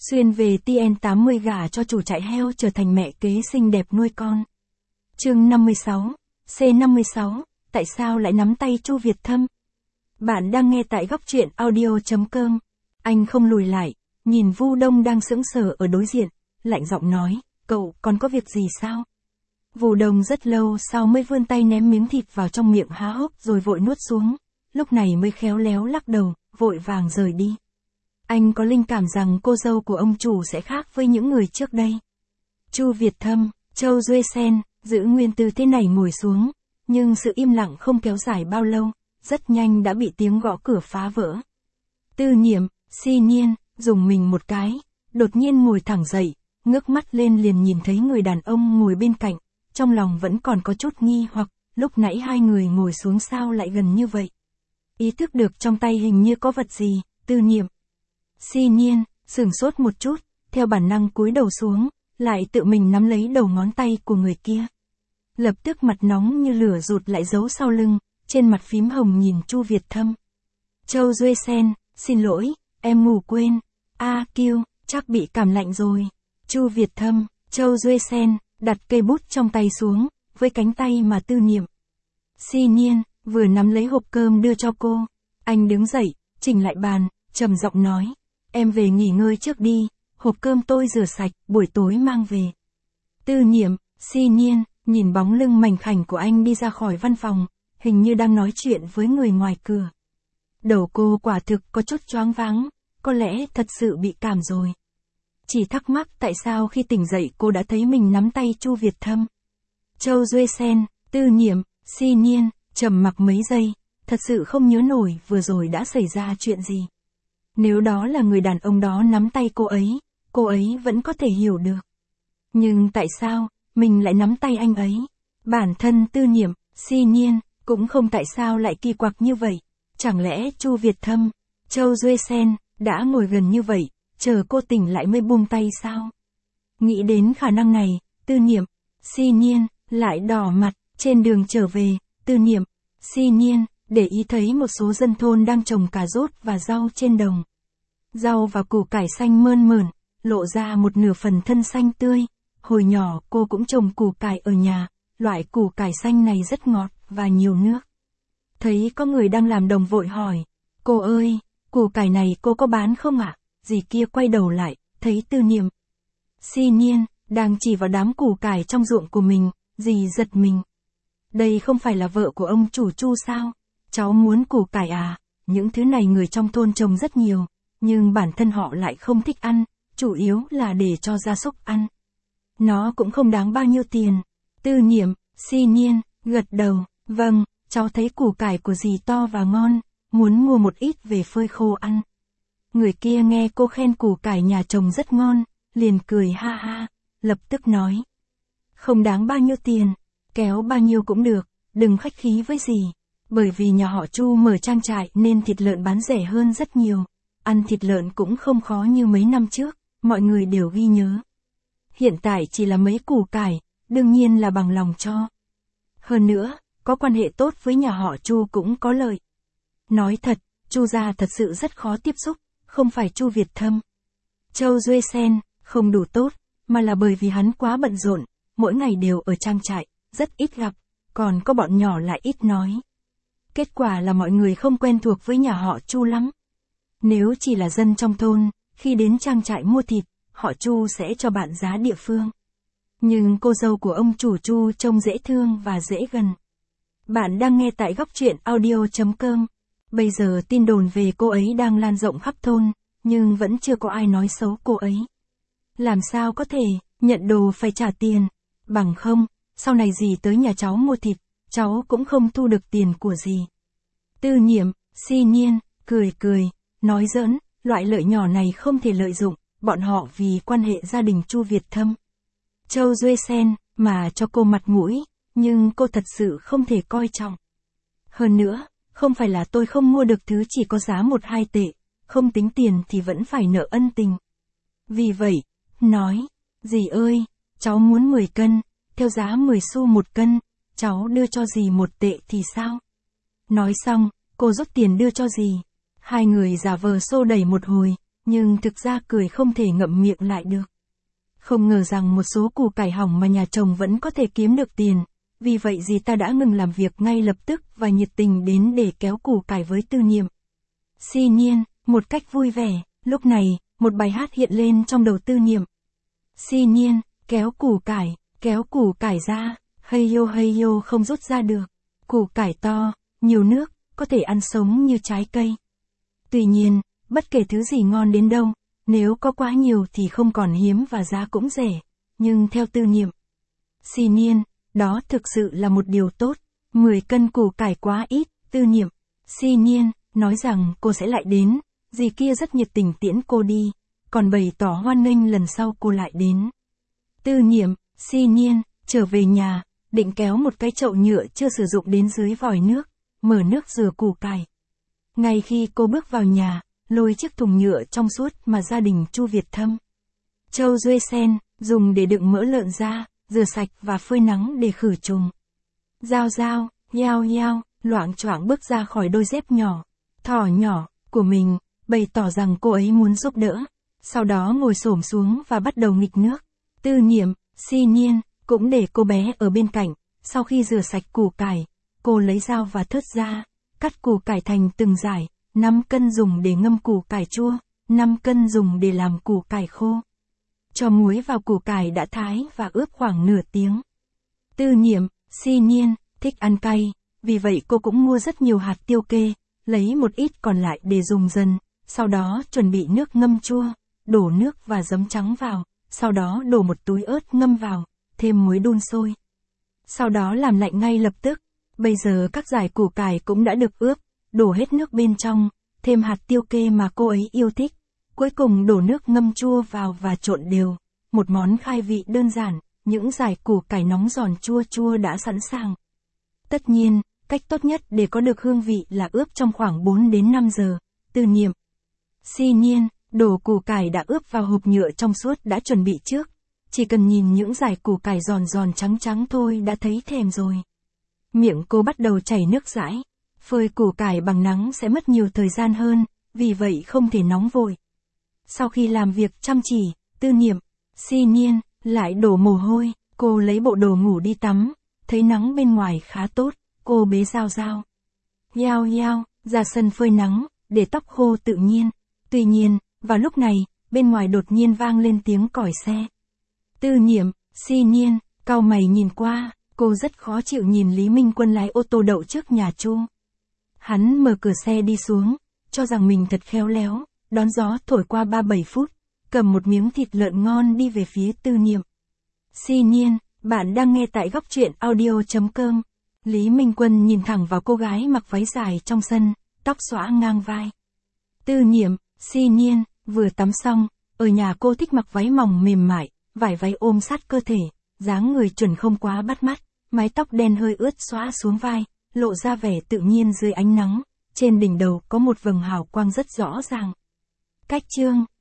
Xuyên về TN80 gả cho chủ trại heo trở thành mẹ kế xinh đẹp nuôi con. Chương 56, C56, tại sao lại nắm tay Chu Việt Thâm? Bạn đang nghe tại góc truyện audio.com. Anh không lùi lại, nhìn Vu Đông đang sững sờ ở đối diện, lạnh giọng nói, cậu còn có việc gì sao? Vu Đông rất lâu sau mới vươn tay ném miếng thịt vào trong miệng há hốc rồi vội nuốt xuống, lúc này mới khéo léo lắc đầu, vội vàng rời đi. Anh có linh cảm rằng cô dâu của ông chủ sẽ khác với những người trước đây. Chu Việt Thâm, Châu Duê Sen, giữ nguyên tư thế này ngồi xuống, nhưng sự im lặng không kéo dài bao lâu, rất nhanh đã bị tiếng gõ cửa phá vỡ. Tư Niệm, Si Nhiên, dùng mình một cái, đột nhiên ngồi thẳng dậy, ngước mắt lên liền nhìn thấy người đàn ông ngồi bên cạnh, trong lòng vẫn còn có chút nghi hoặc, lúc nãy hai người ngồi xuống sao lại gần như vậy. Ý thức được trong tay hình như có vật gì, Tư Niệm. Si Nhiên, sửng sốt một chút, theo bản năng cúi đầu xuống, lại tự mình nắm lấy đầu ngón tay của người kia. Lập tức mặt nóng như lửa rụt lại giấu sau lưng, trên mặt phím hồng nhìn Chu Việt Thâm. Châu Duê Sen, xin lỗi, em ngủ quên. Kiêu, chắc bị cảm lạnh rồi. Chu Việt Thâm, Châu Duê Sen, đặt cây bút trong tay xuống, với cánh tay mà Tư Niệm. Si Nhiên, vừa nắm lấy hộp cơm đưa cho cô. Anh đứng dậy, chỉnh lại bàn, trầm giọng nói. Em về nghỉ ngơi trước đi, hộp cơm tôi rửa sạch, buổi tối mang về. Tư Niệm, Si Nhiên, nhìn bóng lưng mảnh khảnh của anh đi ra khỏi văn phòng, hình như đang nói chuyện với người ngoài cửa. Đầu cô quả thực có chút choáng váng, có lẽ thật sự bị cảm rồi. Chỉ thắc mắc tại sao khi tỉnh dậy cô đã thấy mình nắm tay Chu Việt Thâm. Châu Duê Sen, Tư Niệm, Si Nhiên, trầm mặc mấy giây, thật sự không nhớ nổi vừa rồi đã xảy ra chuyện gì. Nếu đó là người đàn ông đó nắm tay cô ấy vẫn có thể hiểu được. Nhưng tại sao, mình lại nắm tay anh ấy? Bản thân Tư Niệm, Si Nhiên, cũng không tại sao lại kỳ quặc như vậy. Chẳng lẽ Chu Việt Thâm, Châu Duê Sen, đã ngồi gần như vậy, chờ cô tỉnh lại mới buông tay sao? Nghĩ đến khả năng này, Tư Niệm, Si Nhiên, lại đỏ mặt, trên đường trở về, Tư Niệm, Si Nhiên, để ý thấy một số dân thôn đang trồng cà rốt và rau trên đồng. Rau và củ cải xanh mơn mởn, lộ ra một nửa phần thân xanh tươi. Hồi nhỏ cô cũng trồng củ cải ở nhà, loại củ cải xanh này rất ngọt và nhiều nước. Thấy có người đang làm đồng vội hỏi, cô ơi, củ cải này cô có bán không ạ? Dì kia quay đầu lại, thấy Tư Niệm, Si Nhiên, đang chỉ vào đám củ cải trong ruộng của mình, dì giật mình. Đây không phải là vợ của ông chủ Chu sao? Cháu muốn củ cải à? Những thứ này người trong thôn trồng rất nhiều, nhưng bản thân họ lại không thích ăn, chủ yếu là để cho gia súc ăn. Nó cũng không đáng bao nhiêu tiền. Tư Niệm, Si Nhiên, gật đầu, vâng, cháu thấy củ cải của dì to và ngon, muốn mua một ít về phơi khô ăn. Người kia nghe cô khen củ cải nhà chồng rất ngon, liền cười ha ha, lập tức nói. Không đáng bao nhiêu tiền, kéo bao nhiêu cũng được, đừng khách khí với dì. Bởi vì nhà họ Chu mở trang trại nên thịt lợn bán rẻ hơn rất nhiều. Ăn thịt lợn cũng không khó như mấy năm trước, mọi người đều ghi nhớ. Hiện tại chỉ là mấy củ cải, đương nhiên là bằng lòng cho. Hơn nữa, có quan hệ tốt với nhà họ Chu cũng có lợi. Nói thật, Chu gia thật sự rất khó tiếp xúc, không phải Chu Việt Thâm, Châu Duê Sen, không đủ tốt, mà là bởi vì hắn quá bận rộn, mỗi ngày đều ở trang trại, rất ít gặp, còn có bọn nhỏ lại ít nói. Kết quả là mọi người không quen thuộc với nhà họ Chu lắm. Nếu chỉ là dân trong thôn, khi đến trang trại mua thịt, họ Chu sẽ cho bạn giá địa phương. Nhưng cô dâu của ông chủ Chu trông dễ thương và dễ gần. Bạn đang nghe tại góc truyện audio.com. Bây giờ tin đồn về cô ấy đang lan rộng khắp thôn, nhưng vẫn chưa có ai nói xấu cô ấy. Làm sao có thể, nhận đồ phải trả tiền, bằng không, sau này dì tới nhà cháu mua thịt, cháu cũng không thu được tiền của dì. Tư Niệm, Si Nhiên, cười, nói giỡn, loại lợi nhỏ này không thể lợi dụng, bọn họ vì quan hệ gia đình Chu Việt Thâm, Châu Duê Sen, mà cho cô mặt mũi, nhưng cô thật sự không thể coi trọng. Hơn nữa, không phải là tôi không mua được thứ chỉ có giá 1-2 tệ, không tính tiền thì vẫn phải nợ ân tình. Vì vậy, nói, dì ơi, cháu muốn 10 cân, theo giá 10 xu 1 cân, cháu đưa cho dì 1 tệ thì sao? Nói xong, cô rút tiền đưa cho dì. Hai người giả vờ xô đẩy một hồi, nhưng thực ra cười không thể ngậm miệng lại được. Không ngờ rằng một số củ cải hỏng mà nhà chồng vẫn có thể kiếm được tiền, vì vậy dì ta đã ngừng làm việc ngay lập tức và nhiệt tình đến để kéo củ cải với Tư Niệm. Xi nhiên, một cách vui vẻ, lúc này, một bài hát hiện lên trong đầu Tư Niệm. Xi nhiên, kéo củ cải ra, hay yo không rút ra được. Củ cải to, nhiều nước, có thể ăn sống như trái cây. Tuy nhiên, bất kể thứ gì ngon đến đâu, nếu có quá nhiều thì không còn hiếm và giá cũng rẻ. Nhưng theo Tư Niệm, Xi nhiên, đó thực sự là một điều tốt. 10 cân củ cải quá ít, Tư Niệm. Xi nhiên, nói rằng cô sẽ lại đến, dì kia rất nhiệt tình tiễn cô đi, còn bày tỏ hoan nghênh lần sau cô lại đến. Tư Niệm, Xi nhiên, trở về nhà, định kéo một cái chậu nhựa chưa sử dụng đến dưới vòi nước, mở nước rửa củ cải. Ngay khi cô bước vào nhà, lôi chiếc thùng nhựa trong suốt mà gia đình Chu Việt Thâm, Châu Duê Sen, dùng để đựng mỡ lợn ra, rửa sạch và phơi nắng để khử trùng. Giao, yao, loạng choạng bước ra khỏi đôi dép nhỏ, thỏ nhỏ, của mình, bày tỏ rằng cô ấy muốn giúp đỡ. Sau đó ngồi xổm xuống và bắt đầu nghịch nước. Tư Niệm, Xi nhiên, cũng để cô bé ở bên cạnh. Sau khi rửa sạch củ cải, cô lấy dao và thớt ra, cắt củ cải thành từng dải, 5 cân dùng để ngâm củ cải chua, 5 cân dùng để làm củ cải khô. Cho muối vào củ cải đã thái và ướp khoảng nửa tiếng. Tư Niệm, Xi nhiên, thích ăn cay, vì vậy cô cũng mua rất nhiều hạt tiêu kê, lấy một ít còn lại để dùng dần, sau đó chuẩn bị nước ngâm chua, đổ nước và giấm trắng vào, sau đó đổ một túi ớt ngâm vào, thêm muối đun sôi. Sau đó làm lạnh ngay lập tức. Bây giờ các dải củ cải cũng đã được ướp, đổ hết nước bên trong, thêm hạt tiêu kê mà cô ấy yêu thích. Cuối cùng đổ nước ngâm chua vào và trộn đều. Một món khai vị đơn giản, những dải củ cải nóng giòn chua chua đã sẵn sàng. Tất nhiên, cách tốt nhất để có được hương vị là ướp trong khoảng 4 đến 5 giờ. Tư Niệm, Xi nhiên, đổ củ cải đã ướp vào hộp nhựa trong suốt đã chuẩn bị trước. Chỉ cần nhìn những dải củ cải giòn giòn trắng trắng thôi đã thấy thèm rồi. Miệng cô bắt đầu chảy nước dãi. Phơi củ cải bằng nắng sẽ mất nhiều thời gian hơn, vì vậy không thể nóng vội. Sau khi làm việc chăm chỉ, Tư Niệm, Xi nhiên, lại đổ mồ hôi, cô lấy bộ đồ ngủ đi tắm, thấy nắng bên ngoài khá tốt, cô bế Giao, yao, ra sân phơi nắng, để tóc khô tự nhiên. Tuy nhiên, vào lúc này, bên ngoài đột nhiên vang lên tiếng còi xe. Tư Niệm, Xi nhiên, cau mày nhìn qua, cô rất khó chịu nhìn Lý Minh Quân lái ô tô đậu trước nhà Chu. Hắn mở cửa xe đi xuống, cho rằng mình thật khéo léo, đón gió thổi qua 37 phút, cầm một miếng thịt lợn ngon đi về phía Tư Niệm. Xi nhiên, bạn đang nghe tại góc truyện audio.com. Lý Minh Quân nhìn thẳng vào cô gái mặc váy dài trong sân, tóc xõa ngang vai. Tư Niệm, Xi nhiên, vừa tắm xong, ở nhà cô thích mặc váy mỏng mềm mại, vải váy ôm sát cơ thể, dáng người chuẩn không quá bắt mắt, mái tóc đen hơi ướt xõa xuống vai, lộ ra vẻ tự nhiên dưới ánh nắng, trên đỉnh đầu có một vầng hào quang rất rõ ràng. Cách chương